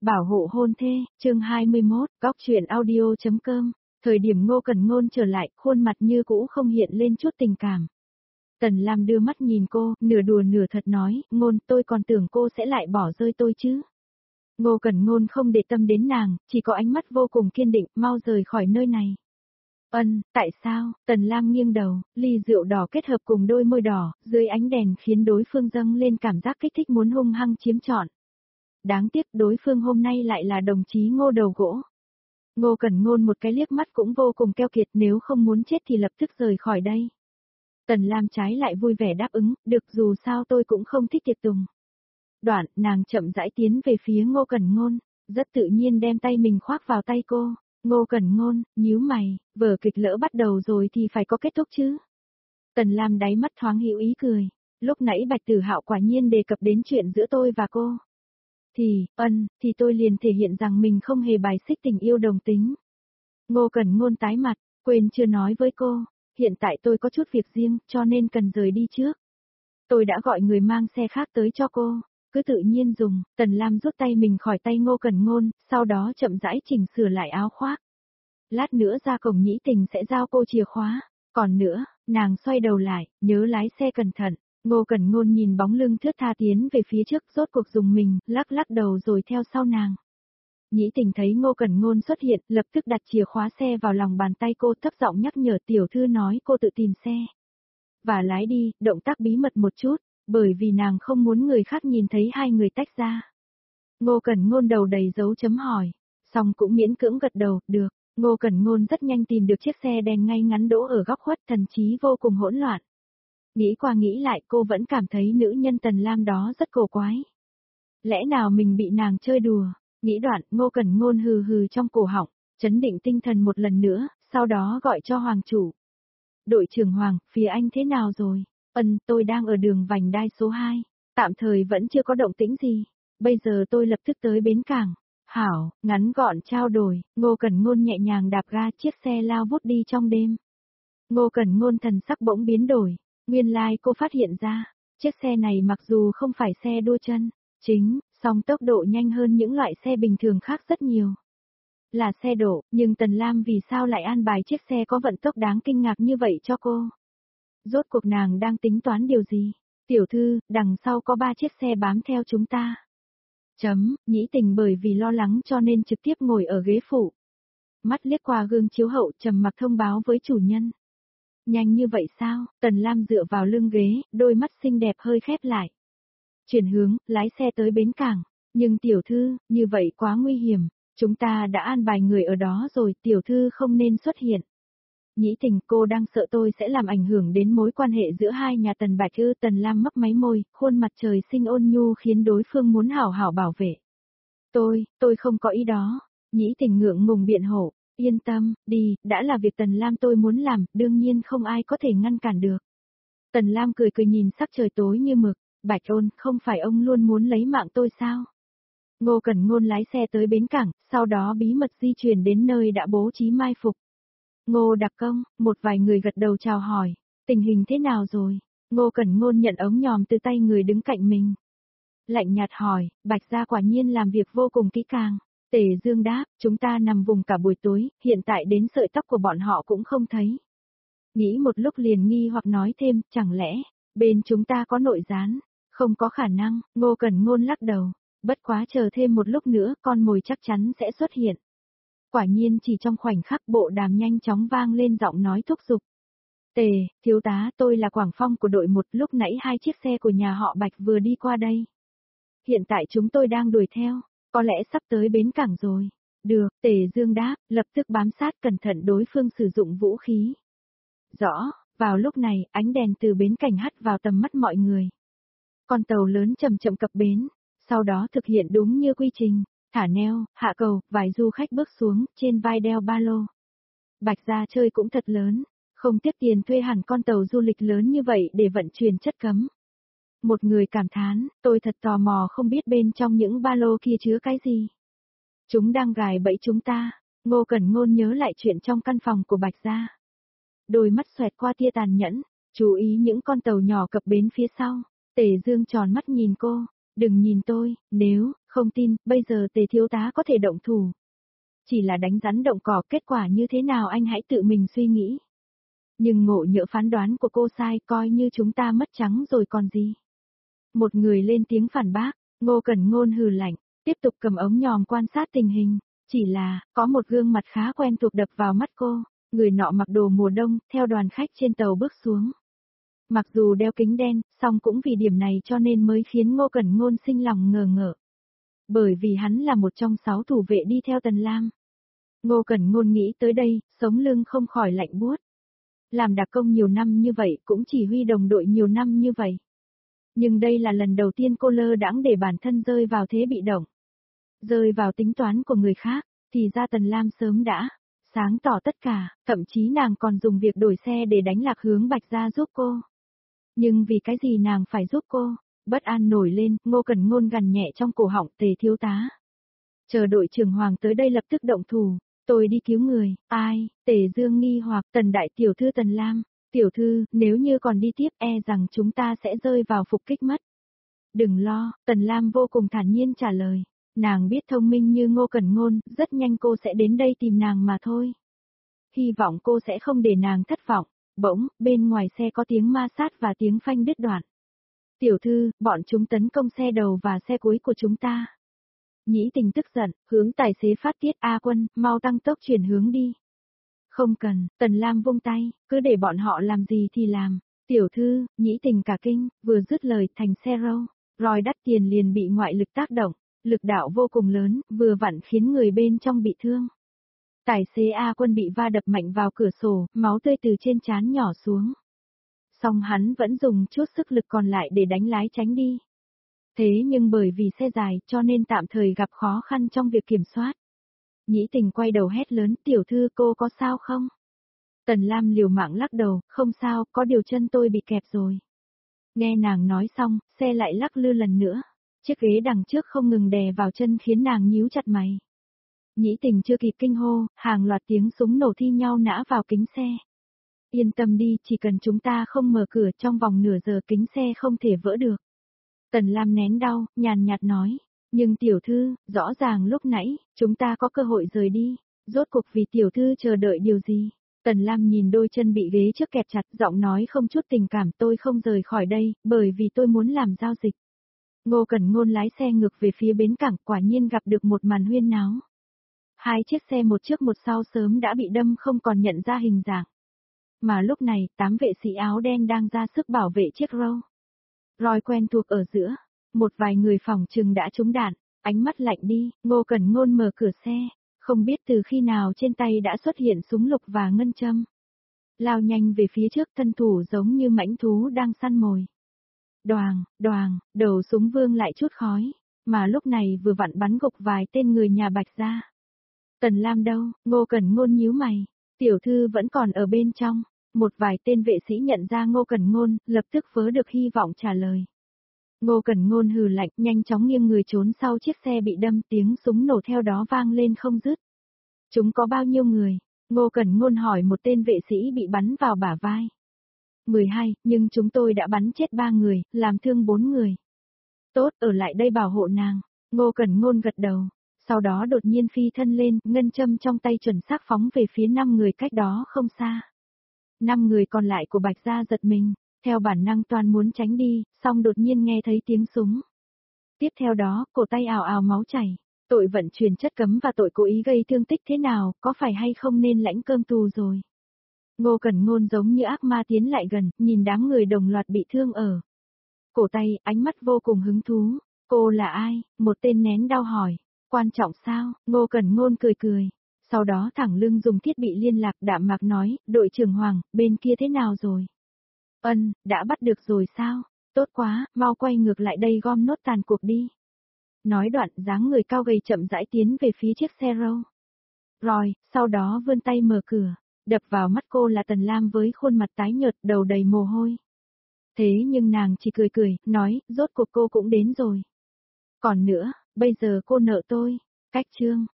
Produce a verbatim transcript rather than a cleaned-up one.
Bảo hộ hôn thê, chương hai mươi mốt, góc truyện audio.com, thời điểm Ngô Cẩn Ngôn trở lại, khuôn mặt như cũ không hiện lên chút tình cảm. Tần Lam đưa mắt nhìn cô, nửa đùa nửa thật nói, Ngôn, tôi còn tưởng cô sẽ lại bỏ rơi tôi chứ. Ngô Cẩn Ngôn không để tâm đến nàng, chỉ có ánh mắt vô cùng kiên định, mau rời khỏi nơi này. Ân, tại sao? Tần Lam nghiêng đầu, ly rượu đỏ kết hợp cùng đôi môi đỏ, dưới ánh đèn khiến đối phương dâng lên cảm giác kích thích muốn hung hăng chiếm trọn. Đáng tiếc đối phương hôm nay lại là đồng chí Ngô đầu gỗ. Ngô Cẩn Ngôn một cái liếc mắt cũng vô cùng keo kiệt, nếu không muốn chết thì lập tức rời khỏi đây. Tần Lam trái lại vui vẻ đáp ứng, được, dù sao tôi cũng không thích tiệc tùng. Đoạn, nàng chậm rãi tiến về phía Ngô Cẩn Ngôn, rất tự nhiên đem tay mình khoác vào tay cô. Ngô Cẩn Ngôn, nhíu mày, vở kịch lỡ bắt đầu rồi thì phải có kết thúc chứ. Tần Lam đáy mắt thoáng hữu ý cười, lúc nãy Bạch Tử Hạo quả nhiên đề cập đến chuyện giữa tôi và cô. Thì, ân, thì tôi liền thể hiện rằng mình không hề bài xích tình yêu đồng tính. Ngô Cẩn Ngôn tái mặt, quên chưa nói với cô, hiện tại tôi có chút việc riêng, cho nên cần rời đi trước. Tôi đã gọi người mang xe khác tới cho cô, cứ tự nhiên dùng. Tần Lam rút tay mình khỏi tay Ngô Cẩn Ngôn, sau đó chậm rãi chỉnh sửa lại áo khoác. Lát nữa ra cổng Nhĩ Tình sẽ giao cô chìa khóa, còn nữa, nàng xoay đầu lại, nhớ lái xe cẩn thận. Ngô Cẩn Ngôn nhìn bóng lưng thướt tha tiến về phía trước, rốt cuộc dùng mình, lắc lắc đầu rồi theo sau nàng. Nhĩ Tình thấy Ngô Cẩn Ngôn xuất hiện, lập tức đặt chìa khóa xe vào lòng bàn tay cô, thấp giọng nhắc nhở, tiểu thư nói cô tự tìm xe. Và lái đi, động tác bí mật một chút, bởi vì nàng không muốn người khác nhìn thấy hai người tách ra. Ngô Cẩn Ngôn đầu đầy dấu chấm hỏi, xong cũng miễn cưỡng gật đầu, được. Ngô Cẩn Ngôn rất nhanh tìm được chiếc xe đen ngay ngắn đỗ ở góc khuất, thần trí vô cùng hỗn loạn. Nghĩ qua nghĩ lại cô vẫn cảm thấy nữ nhân Tần Lam đó rất cổ quái. Lẽ nào mình bị nàng chơi đùa? Nghĩ đoạn, Ngô Cẩn Ngôn hừ hừ trong cổ họng, chấn định tinh thần một lần nữa, sau đó gọi cho Hoàng chủ. Đội trưởng Hoàng, phía anh thế nào rồi? Ân, tôi đang ở đường vành đai số hai, tạm thời vẫn chưa có động tĩnh gì. Bây giờ tôi lập tức tới bến cảng. Hảo, ngắn gọn trao đổi, Ngô Cẩn Ngôn nhẹ nhàng đạp ga, chiếc xe lao vút đi trong đêm. Ngô Cẩn Ngôn thần sắc bỗng biến đổi. Nguyên lai like cô phát hiện ra, chiếc xe này mặc dù không phải xe đua chân, chính, song tốc độ nhanh hơn những loại xe bình thường khác rất nhiều. Là xe đổ, nhưng Tần Lam vì sao lại an bài chiếc xe có vận tốc đáng kinh ngạc như vậy cho cô? Rốt cuộc nàng đang tính toán điều gì? Tiểu thư, đằng sau có ba chiếc xe bám theo chúng ta. Chấm, Nhĩ Tình bởi vì lo lắng cho nên trực tiếp ngồi ở ghế phụ. Mắt liếc qua gương chiếu hậu, trầm mặc thông báo với chủ nhân. Nhanh như vậy sao? Tần Lam dựa vào lưng ghế, đôi mắt xinh đẹp hơi khép lại. Chuyển hướng, lái xe tới bến cảng. Nhưng tiểu thư, như vậy quá nguy hiểm. Chúng ta đã an bài người ở đó rồi, tiểu thư không nên xuất hiện. Nhĩ Tình, cô đang sợ tôi sẽ làm ảnh hưởng đến mối quan hệ giữa hai nhà Tần Bạch ư? Tần Lam mấp máy môi, khuôn mặt trời sinh ôn nhu khiến đối phương muốn hảo hảo bảo vệ. Tôi, tôi không có ý đó. Nhĩ Tình ngượng ngùng biện hộ. Yên tâm, đi, đã là việc Tần Lam tôi muốn làm, đương nhiên không ai có thể ngăn cản được. Tần Lam cười cười nhìn sắc trời tối như mực, Bạch Ôn, không phải ông luôn muốn lấy mạng tôi sao? Ngô Cẩn Ngôn lái xe tới bến cảng, sau đó bí mật di chuyển đến nơi đã bố trí mai phục. Ngô đặc công, một vài người gật đầu chào hỏi, tình hình thế nào rồi? Ngô Cẩn Ngôn nhận ống nhòm từ tay người đứng cạnh mình. Lạnh nhạt hỏi, Bạch gia quả nhiên làm việc vô cùng kỹ càng. Tề Dương đáp, chúng ta nằm vùng cả buổi tối, hiện tại đến sợi tóc của bọn họ cũng không thấy. Nghĩ một lúc liền nghi hoặc nói thêm, chẳng lẽ, bên chúng ta có nội gián? Không có khả năng, Ngô Cẩn Ngôn lắc đầu, bất quá chờ thêm một lúc nữa con mồi chắc chắn sẽ xuất hiện. Quả nhiên chỉ trong khoảnh khắc bộ đàm nhanh chóng vang lên giọng nói thúc giục. Tề, thiếu tá, tôi là Quảng Phong của đội một, lúc nãy hai chiếc xe của nhà họ Bạch vừa đi qua đây. Hiện tại chúng tôi đang đuổi theo. Có lẽ sắp tới bến cảng rồi. Được, Tề Dương đáp, lập tức bám sát cẩn thận đối phương sử dụng vũ khí. Rõ, vào lúc này, ánh đèn từ bến cảnh hắt vào tầm mắt mọi người. Con tàu lớn chậm chậm cập bến, sau đó thực hiện đúng như quy trình, thả neo, hạ cầu, vài du khách bước xuống, trên vai đeo ba lô. Bạch gia chơi cũng thật lớn, không tiếc tiền thuê hẳn con tàu du lịch lớn như vậy để vận chuyển chất cấm. Một người cảm thán, tôi thật tò mò không biết bên trong những ba lô kia chứa cái gì. Chúng đang gài bẫy chúng ta. Ngô Cẩn Ngôn nhớ lại chuyện trong căn phòng của Bạch gia. Đôi mắt xoẹt qua tia tàn nhẫn, chú ý những con tàu nhỏ cập bến phía sau. Tề Dương tròn mắt nhìn cô, đừng nhìn tôi, nếu Không tin, bây giờ Tề thiếu tá có thể động thủ. Chỉ là đánh rắn động cỏ, kết quả như thế nào anh hãy tự mình suy nghĩ. Nhưng ngộ nhỡ phán đoán của cô sai, coi như chúng ta mất trắng rồi còn gì. Một người lên tiếng phản bác, Ngô Cẩn Ngôn hừ lạnh, tiếp tục cầm ống nhòm quan sát tình hình. Chỉ là, có một gương mặt khá quen thuộc đập vào mắt cô, người nọ mặc đồ mùa đông, theo đoàn khách trên tàu bước xuống. Mặc dù đeo kính đen, song cũng vì điểm này cho nên mới khiến Ngô Cẩn Ngôn sinh lòng ngờ ngợ. Bởi vì hắn là một trong sáu thủ vệ đi theo Tần Lam. Ngô Cẩn Ngôn nghĩ tới đây, sống lưng không khỏi lạnh buốt. Làm đặc công nhiều năm như vậy, cũng chỉ huy đồng đội nhiều năm như vậy. Nhưng đây là lần đầu tiên cô lơ đãng để bản thân rơi vào thế bị động. Rơi vào tính toán của người khác, thì ra Tần Lam sớm đã sáng tỏ tất cả, thậm chí nàng còn dùng việc đổi xe để đánh lạc hướng Bạch Gia giúp cô. Nhưng vì cái gì nàng phải giúp cô? Bất an nổi lên, Ngô Cẩn Ngôn gằn nhẹ trong cổ họng, Tề thiếu tá. Chờ đội trưởng Hoàng tới đây lập tức động thủ, tôi đi cứu người, ai? Tề Dương nghi hoặc, Tần đại tiểu thư Tần Lam, tiểu thư, nếu như còn đi tiếp e rằng chúng ta sẽ rơi vào phục kích mất. Đừng lo, Tần Lam vô cùng thản nhiên trả lời. Nàng biết thông minh như Ngô Cẩn Ngôn, rất nhanh cô sẽ đến đây tìm nàng mà thôi. Hy vọng cô sẽ không để nàng thất vọng. Bỗng, bên ngoài xe có tiếng ma sát và tiếng phanh đứt đoạn. Tiểu thư, bọn chúng tấn công xe đầu và xe cuối của chúng ta. Nhĩ Tình tức giận, hướng tài xế phát tiết, A Quân, mau tăng tốc chuyển hướng đi. Không cần, Tần Lam vung tay, cứ để bọn họ làm gì thì làm. Tiểu thư, Nhĩ Tình cả kinh, vừa dứt lời thành xe râu, roi đắt tiền liền bị ngoại lực tác động. Lực đạo vô cùng lớn, vừa vặn khiến người bên trong bị thương. Tài xế A Quân bị va đập mạnh vào cửa sổ, máu tươi từ trên trán nhỏ xuống. Song hắn vẫn dùng chút sức lực còn lại để đánh lái tránh đi. Thế nhưng bởi vì xe dài cho nên tạm thời gặp khó khăn trong việc kiểm soát. Nhĩ Tình quay đầu hét lớn, tiểu thư cô có sao không? Tần Lam liều mạng lắc đầu, không sao, có điều chân tôi bị kẹp rồi. Nghe nàng nói xong, xe lại lắc lư lần nữa. Chiếc ghế đằng trước không ngừng đè vào chân khiến nàng nhíu chặt mày. Nhĩ Tình chưa kịp kinh hô, hàng loạt tiếng súng nổ thi nhau nã vào kính xe. Yên tâm đi, chỉ cần chúng ta không mở cửa trong vòng nửa giờ kính xe không thể vỡ được. Tần Lam nén đau, nhàn nhạt nói. Nhưng tiểu thư, rõ ràng lúc nãy, chúng ta có cơ hội rời đi. Rốt cuộc vì tiểu thư chờ đợi điều gì? Tần Lam nhìn đôi chân bị ghế trước kẹp chặt, giọng nói không chút tình cảm, tôi không rời khỏi đây, bởi vì tôi muốn làm giao dịch. Ngô Cẩn Ngôn lái xe ngược về phía bến cảng, quả nhiên gặp được một màn huyên náo. Hai chiếc xe một trước một sau sớm đã bị đâm không còn nhận ra hình dạng. Mà lúc này, tám vệ sĩ áo đen đang ra sức bảo vệ chiếc râu. Roi quen thuộc ở giữa, một vài người phòng trừng đã trúng đạn, ánh mắt lạnh đi, Ngô Cẩn Ngôn mở cửa xe, không biết từ khi nào trên tay đã xuất hiện súng lục và ngân châm. Lao nhanh về phía trước, thân thủ giống như mãnh thú đang săn mồi. Đoàng, đoàng, đầu súng vương lại chút khói, mà lúc này vừa vặn bắn gục vài tên người nhà Bạch Gia. Tần Lam đâu? Ngô Cẩn Ngôn nhíu mày, tiểu thư vẫn còn ở bên trong. Một vài tên vệ sĩ nhận ra Ngô Cẩn Ngôn, lập tức vớ được hy vọng trả lời. Ngô Cẩn Ngôn hừ lạnh, nhanh chóng nghiêng người trốn sau chiếc xe bị đâm, tiếng súng nổ theo đó vang lên không dứt. Chúng có bao nhiêu người? Ngô Cẩn Ngôn hỏi một tên vệ sĩ bị bắn vào bả vai. mười hai, nhưng chúng tôi đã bắn chết ba người, làm thương bốn người. Tốt, ở lại đây bảo hộ nàng. Ngô Cẩn Ngôn gật đầu. Sau đó đột nhiên phi thân lên, ngân châm trong tay chuẩn xác phóng về phía năm người cách đó không xa. Năm người còn lại của Bạch Gia giật mình, theo bản năng toàn muốn tránh đi, song đột nhiên nghe thấy tiếng súng. Tiếp theo đó, cổ tay ào ào máu chảy. Tội vận chuyển chất cấm và tội cố ý gây thương tích thế nào, có phải hay không nên lãnh cơm tù rồi. Ngô Cẩn Ngôn giống như ác ma tiến lại gần, nhìn đám người đồng loạt bị thương ở cổ tay, ánh mắt vô cùng hứng thú. Cô là ai? Một tên nén đau hỏi. Quan trọng sao? Ngô Cẩn Ngôn cười cười. Sau đó thẳng lưng dùng thiết bị liên lạc, đạm mạc nói, đội trưởng Hoàng, bên kia thế nào rồi? Ân, đã bắt được rồi sao? Tốt quá, mau quay ngược lại đây gom nốt tàn cuộc đi. Nói đoạn, dáng người cao gầy chậm rãi tiến về phía chiếc xe râu. Rồi, sau đó vươn tay mở cửa, đập vào mắt cô là Tần Lam với khuôn mặt tái nhợt, đầu đầy mồ hôi. Thế nhưng nàng chỉ cười cười, nói, rốt cuộc cô cũng đến rồi. Còn nữa, bây giờ cô nợ tôi. Cách chương